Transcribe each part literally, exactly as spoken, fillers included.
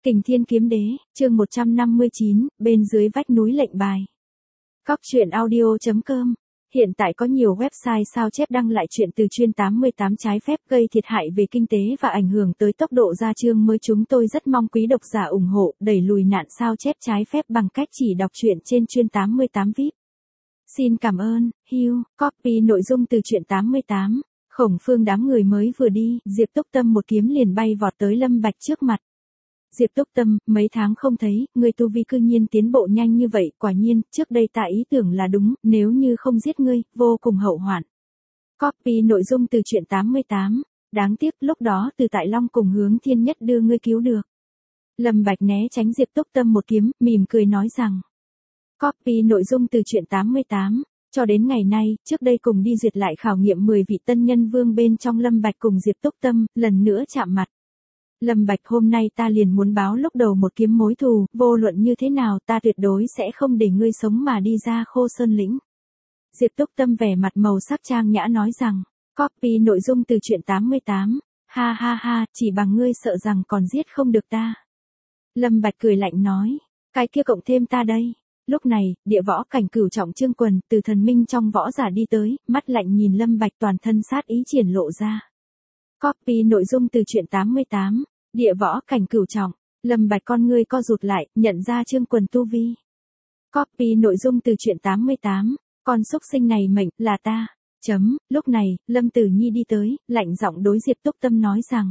Kình Thiên Kiếm Đế, chương một trăm năm mươi chín, bên dưới vách núi lệnh bài. Cóc truyện audio chấm com. Hiện tại có nhiều website sao chép đăng lại chuyện từ chuyên tám mươi tám trái phép gây thiệt hại về kinh tế và ảnh hưởng tới tốc độ ra chương mới. Chúng tôi rất mong quý độc giả ủng hộ, đẩy lùi nạn sao chép trái phép bằng cách chỉ đọc truyện trên chuyên tám mươi tám vê i pê. Xin cảm ơn. Hugh, copy nội dung từ truyện tám mươi tám. Khổng Phương đám người mới vừa đi, Diệp Túc Tâm một kiếm liền bay vọt tới Lâm Bạch trước mặt. Diệp Túc Tâm, mấy tháng không thấy, ngươi tu vi cư nhiên tiến bộ nhanh như vậy, quả nhiên, trước đây ta ý tưởng là đúng, nếu như không giết ngươi, vô cùng hậu hoạn. Copy nội dung từ truyện tám mươi tám, đáng tiếc lúc đó từ Tại Long cùng Hướng Thiên Nhất đưa ngươi cứu được. Lâm Bạch né tránh Diệp Túc Tâm một kiếm, mỉm cười nói rằng. Copy nội dung từ truyện tám mươi tám, cho đến ngày nay, trước đây cùng đi duyệt lại khảo nghiệm mười vị tân nhân vương bên trong Lâm Bạch cùng Diệp Túc Tâm, lần nữa chạm mặt. Lâm Bạch, hôm nay ta liền muốn báo lúc đầu một kiếm mối thù, vô luận như thế nào ta tuyệt đối sẽ không để ngươi sống mà đi ra Khô Sơn lĩnh. Diệp Túc Tâm vẻ mặt màu sắc trang nhã nói rằng, copy nội dung từ truyện tám mươi tám, ha ha ha, chỉ bằng ngươi sợ rằng còn giết không được ta. Lâm Bạch cười lạnh nói, cái kia cộng thêm ta đây. Lúc này, địa võ cảnh cửu trọng Trương Quần từ thần minh trong võ giả đi tới, mắt lạnh nhìn Lâm Bạch, toàn thân sát ý triển lộ ra. Copy nội dung từ truyện tám mươi tám, địa võ cảnh cửu trọng, Lâm Bạch con ngươi co rụt lại, nhận ra Trương Quần tu vi. Copy nội dung từ truyện tám mươi tám, con xúc sinh này mệnh là ta. Chấm, lúc này, Lâm Tử Nhi đi tới, lạnh giọng đối Diệp Túc Tâm nói rằng.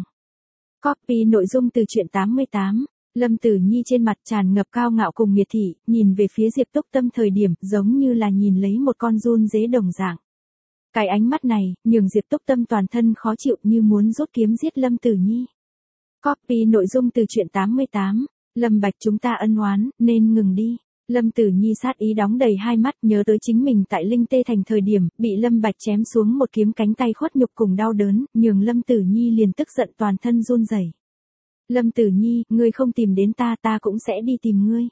Copy nội dung từ truyện tám mươi tám, Lâm Tử Nhi trên mặt tràn ngập cao ngạo cùng miệt thị, nhìn về phía Diệp Túc Tâm thời điểm giống như là nhìn lấy một con giun dế đồng dạng. Cái ánh mắt này, nhường Diệp Túc Tâm toàn thân khó chịu như muốn rút kiếm giết Lâm Tử Nhi. Copy nội dung từ truyện tám mươi tám, Lâm Bạch chúng ta ân oán, nên ngừng đi. Lâm Tử Nhi sát ý đóng đầy hai mắt, nhớ tới chính mình tại Linh Tê Thành thời điểm, bị Lâm Bạch chém xuống một kiếm, cánh tay khuất nhục cùng đau đớn, nhường Lâm Tử Nhi liền tức giận toàn thân run rẩy. Lâm Tử Nhi, ngươi không tìm đến ta, ta cũng sẽ đi tìm ngươi.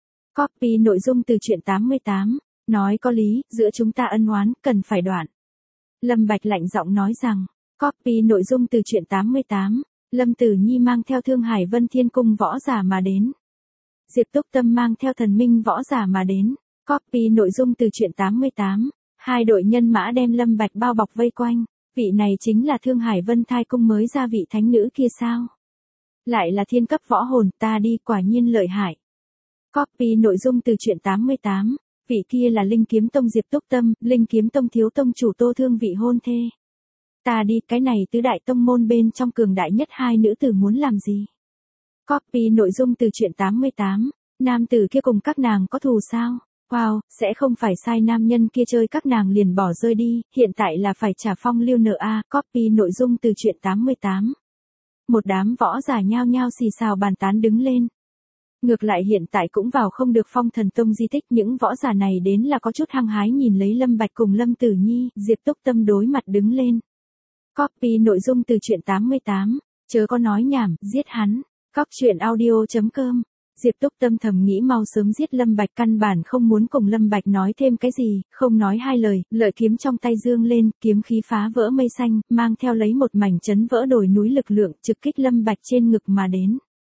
Copy nội dung từ truyện tám mươi tám, nói có lý, giữa chúng ta ân oán, cần phải đoạn. Lâm Bạch lạnh giọng nói rằng, copy nội dung từ truyện tám mươi tám, Lâm Tử Nhi mang theo Thương Hải Vân Thiên Cung võ giả mà đến. Diệp Túc Tâm mang theo thần minh võ giả mà đến. Copy nội dung từ truyện tám mươi tám, hai đội nhân mã đem Lâm Bạch bao bọc vây quanh. Vị này chính là Thương Hải Vân Thai Cung mới ra vị thánh nữ kia sao? Lại là thiên cấp võ hồn, ta đi, quả nhiên lợi hại. Copy nội dung từ truyện tám mươi tám, vị kia là Linh Kiếm Tông Diệp Túc Tâm, Linh Kiếm Tông thiếu tông chủ Tô Thương vị hôn thê. Ta đi, cái này tứ đại tông môn bên trong cường đại nhất hai nữ tử muốn làm gì? Copy nội dung từ truyện tám mươi tám, nam tử kia cùng các nàng có thù sao? Wow, sẽ không phải sai nam nhân kia chơi các nàng liền bỏ rơi đi, hiện tại là phải trả phong lưu nợ a. Copy nội dung từ truyện tám mươi tám. Một đám võ giả nhao nhao xì xào bàn tán đứng lên. Ngược lại hiện tại cũng vào không được Phong Thần Tông di tích, những võ giả này đến là có chút hăng hái nhìn lấy Lâm Bạch cùng Lâm Tử Nhi. Diệp Túc Tâm đối mặt đứng lên. Copy nội dung từ truyện tám mươi tám, chớ có nói nhảm, giết hắn. Cóc truyện audio chấm com. Diệp Túc Tâm thầm nghĩ mau sớm giết Lâm Bạch, căn bản không muốn cùng Lâm Bạch nói thêm cái gì, không nói hai lời, lợi kiếm trong tay dương lên, kiếm khí phá vỡ mây xanh, mang theo lấy một mảnh chấn vỡ đồi núi lực lượng, trực kích Lâm Bạch trên ngực mà đến.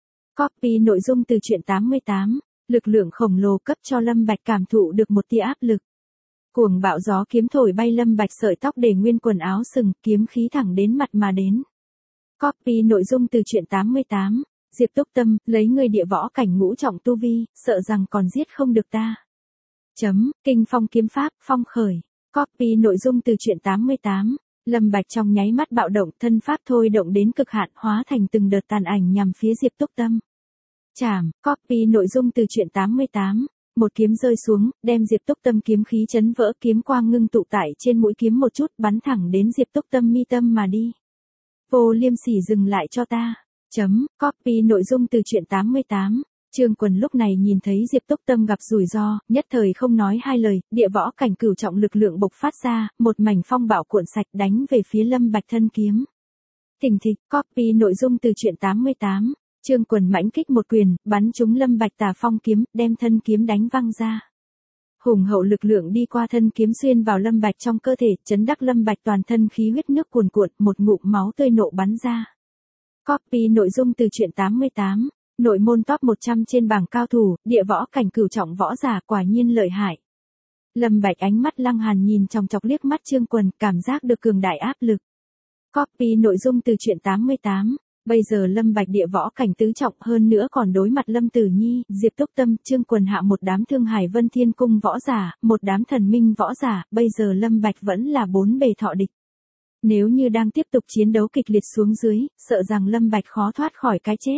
Copy nội dung từ truyện tám mươi tám, lực lượng khổng lồ cấp cho Lâm Bạch cảm thụ được một tia áp lực. Cuồng bạo gió kiếm thổi bay Lâm Bạch sợi tóc để nguyên quần áo sừng, kiếm khí thẳng đến mặt mà đến. Copy nội dung từ truyện tám mươi tám, Diệp Túc Tâm, lấy ngươi địa võ cảnh ngũ trọng tu vi, sợ rằng còn giết không được ta. Chấm, kinh phong kiếm pháp, phong khởi. Copy nội dung từ truyện tám mươi tám, Lâm Bạch trong nháy mắt bạo động, thân pháp thôi động đến cực hạn, hóa thành từng đợt tàn ảnh nhằm phía Diệp Túc Tâm. Chảm. Copy nội dung từ truyện tám mươi tám, một kiếm rơi xuống, đem Diệp Túc Tâm kiếm khí chấn vỡ, kiếm quang ngưng tụ tại trên mũi kiếm một chút, bắn thẳng đến Diệp Túc Tâm mi tâm mà đi. Vô Liêm Sỉ, dừng lại cho ta. Chấm, copy nội dung từ truyện tám mươi tám, Trương Quần lúc này nhìn thấy Diệp Túc Tâm gặp rủi ro, nhất thời không nói hai lời, địa võ cảnh cửu trọng lực lượng bộc phát ra, một mảnh phong bạo cuộn sạch đánh về phía Lâm Bạch thân kiếm. Thình thịch. Copy nội dung từ truyện tám mươi tám, Trương Quần mãnh kích một quyền, bắn trúng Lâm Bạch tà phong kiếm, đem thân kiếm đánh văng ra. Hùng hậu lực lượng đi qua thân kiếm xuyên vào Lâm Bạch trong cơ thể, chấn đắc Lâm Bạch toàn thân khí huyết nước cuồn cuộn, một ngụm máu tươi nộ bắn ra. Copy nội dung từ truyện tám mươi tám, Nội môn top một trăm trên bảng cao thủ, địa võ cảnh cửu trọng võ giả quả nhiên lợi hại. Lâm Bạch ánh mắt Lăng Hàn nhìn chòng chọc liếc mắt Trương Quần, cảm giác được cường đại áp lực. Copy nội dung từ truyện tám mươi tám. Bây giờ Lâm Bạch địa võ cảnh tứ trọng, hơn nữa còn đối mặt Lâm Tử Nhi, Diệp Túc Tâm, Trương Quần hạ một đám Thương Hải Vân Thiên Cung võ giả, một đám thần minh võ giả, bây giờ Lâm Bạch vẫn là bốn bề thọ địch. Nếu như đang tiếp tục chiến đấu kịch liệt xuống dưới, sợ rằng Lâm Bạch khó thoát khỏi cái chết.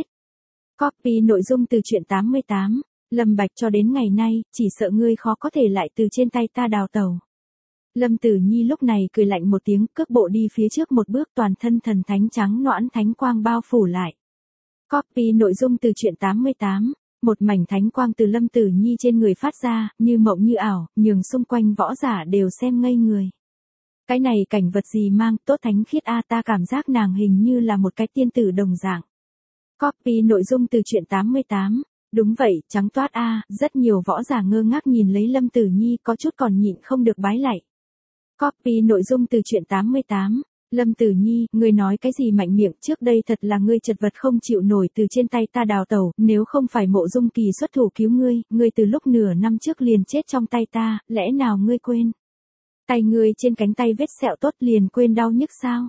Copy nội dung từ truyện tám mươi tám. Lâm Bạch cho đến ngày nay, chỉ sợ ngươi khó có thể lại từ trên tay ta đào tẩu. Lâm Tử Nhi lúc này cười lạnh một tiếng, cước bộ đi phía trước một bước, toàn thân thần thánh trắng nõn thánh quang bao phủ lại. Copy nội dung từ truyện tám mươi tám. Một mảnh thánh quang từ Lâm Tử Nhi trên người phát ra, như mộng như ảo, nhường xung quanh võ giả đều xem ngây người. Cái này cảnh vật gì mang tốt thánh khiết a, ta cảm giác nàng hình như là một cái tiên tử đồng dạng. Copy nội dung từ truyện tám mươi tám. Đúng vậy, trắng toát a, rất nhiều võ giả ngơ ngác nhìn lấy Lâm Tử Nhi, có chút còn nhịn không được bái lạy. Copy nội dung từ truyện tám mươi tám. Lâm Tử Nhi, ngươi nói cái gì mạnh miệng, trước đây thật là ngươi chật vật không chịu nổi từ trên tay ta đào tẩu, nếu không phải Mộ Dung Kỳ xuất thủ cứu ngươi, ngươi từ lúc nửa năm trước liền chết trong tay ta, lẽ nào ngươi quên? Tay ngươi trên cánh tay vết sẹo tốt liền quên đau nhức sao?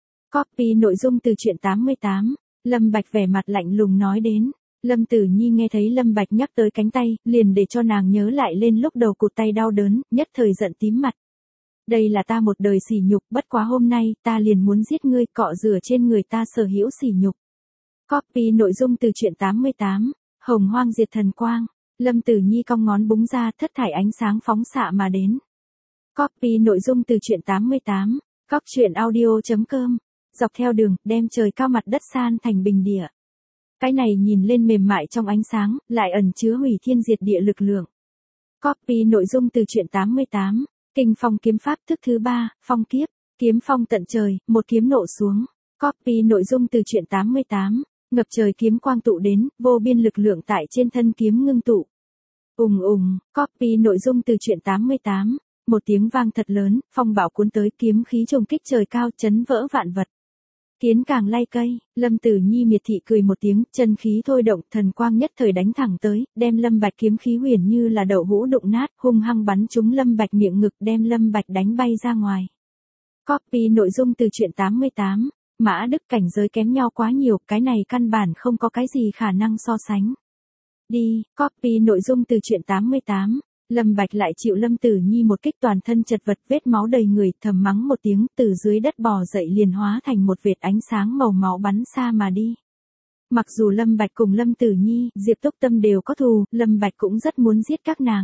Copy nội dung từ truyện tám mươi tám. Lâm Bạch vẻ mặt lạnh lùng nói đến. Lâm Tử Nhi nghe thấy Lâm Bạch nhắc tới cánh tay, liền để cho nàng nhớ lại lên lúc đầu cụt tay đau đớn, nhất thời giận tím mặt. Đây là ta một đời sỉ nhục, bất quá hôm nay, ta liền muốn giết ngươi, cọ rửa trên người ta sở hữu sỉ nhục. Copy nội dung từ truyện tám mươi tám. Hồng Hoang diệt thần quang. Lâm Tử Nhi cong ngón búng ra, thất thải ánh sáng phóng xạ mà đến. Copy nội dung từ truyện tám mươi tám. Cóc truyện audio chấm com. Dọc theo đường, đem trời cao mặt đất san thành bình địa. Cái này nhìn lên mềm mại trong ánh sáng, lại ẩn chứa hủy thiên diệt địa lực lượng. Copy nội dung từ truyện tám mươi tám. Kinh phong kiếm pháp thức thứ ba, phong kiếp, kiếm phong tận trời, một kiếm nộ xuống. Copy nội dung từ truyện tám mươi tám. Ngập trời kiếm quang tụ đến, vô biên lực lượng tại trên thân kiếm ngưng tụ. Ùng ùng, copy nội dung từ truyện tám mươi tám. Một tiếng vang thật lớn, phong bão cuốn tới, kiếm khí trùng kích trời cao, chấn vỡ vạn vật. Kiến càng lay cây, Lâm Tử Nhi miệt thị cười một tiếng, chân khí thôi động, thần quang nhất thời đánh thẳng tới, đem Lâm Bạch kiếm khí huyền như là đậu hũ đụng nát, hung hăng bắn trúng Lâm Bạch miệng ngực, đem Lâm Bạch đánh bay ra ngoài. Copy nội dung từ truyện tám mươi tám. Mã Đức cảnh giới kém nhau quá nhiều, cái này căn bản không có cái gì khả năng so sánh. Đi, copy nội dung từ truyện tám mươi tám. Lâm Bạch lại chịu Lâm Tử Nhi một kích, toàn thân chật vật, vết máu đầy người, thầm mắng một tiếng, từ dưới đất bò dậy liền hóa thành một vệt ánh sáng màu máu bắn xa mà đi. Mặc dù Lâm Bạch cùng Lâm Tử Nhi, Diệp Túc Tâm đều có thù, Lâm Bạch cũng rất muốn giết các nàng.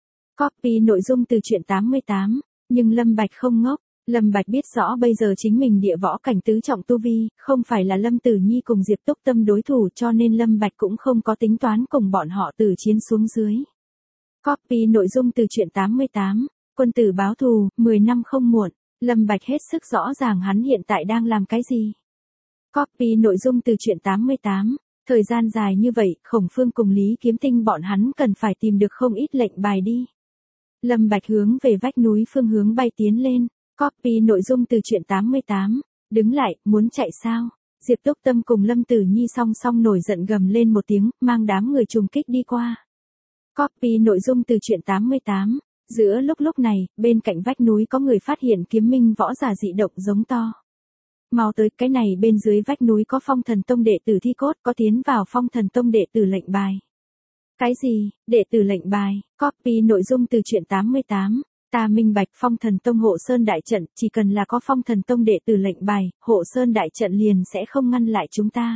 Copy nội dung từ truyện tám mươi tám. Nhưng Lâm Bạch không ngốc, Lâm Bạch biết rõ bây giờ chính mình địa võ cảnh tứ trọng tu vi, không phải là Lâm Tử Nhi cùng Diệp Túc Tâm đối thủ, cho nên Lâm Bạch cũng không có tính toán cùng bọn họ tử chiến xuống dưới. Copy nội dung từ truyện tám mươi tám. Quân tử báo thù, mười năm không muộn. Lâm Bạch hết sức rõ ràng hắn hiện tại đang làm cái gì. Copy nội dung từ truyện tám mươi tám. Thời gian dài như vậy, Khổng Phương cùng Lý Kiếm Tinh bọn hắn cần phải tìm được không ít lệnh bài đi. Lâm Bạch hướng về vách núi phương hướng bay tiến lên. Copy nội dung từ truyện tám mươi tám. Đứng lại, muốn chạy sao? Diệp Túc Tâm cùng Lâm Tử Nhi song song nổi giận gầm lên một tiếng, mang đám người trùng kích đi qua. Copy nội dung từ truyện tám mươi tám. Giữa lúc lúc này, bên cạnh vách núi có người phát hiện kiếm minh võ giả dị động giống to. Mau tới, cái này bên dưới vách núi có Phong Thần Tông đệ tử thi cốt, có tiến vào Phong Thần Tông đệ tử lệnh bài. Cái gì, đệ tử lệnh bài? Copy nội dung từ truyện tám mươi tám. Ta minh bạch, Phong Thần Tông hộ sơn đại trận, chỉ cần là có Phong Thần Tông đệ tử lệnh bài, hộ sơn đại trận liền sẽ không ngăn lại chúng ta.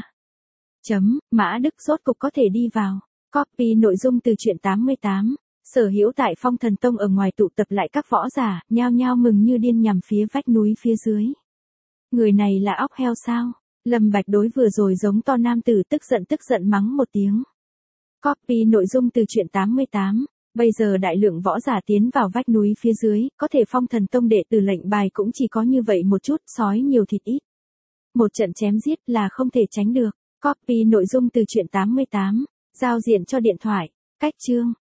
Chấm, Mã Đức rốt cục có thể đi vào. Copy nội dung từ truyện tám mươi tám. Sở hữu tại Phong Thần Tông ở ngoài tụ tập lại các võ giả, nhao nhao mừng như điên nhằm phía vách núi phía dưới. Người này là óc heo sao? Lâm Bạch đối vừa rồi giống to nam tử tức giận tức giận mắng một tiếng. Copy nội dung từ truyện tám mươi tám. Bây giờ đại lượng võ giả tiến vào vách núi phía dưới, có thể Phong Thần Tông đệ tử lệnh bài cũng chỉ có như vậy một chút, sói nhiều thịt ít. Một trận chém giết là không thể tránh được. Copy nội dung từ truyện tám mươi tám. Giao diện cho điện thoại. Cách chương.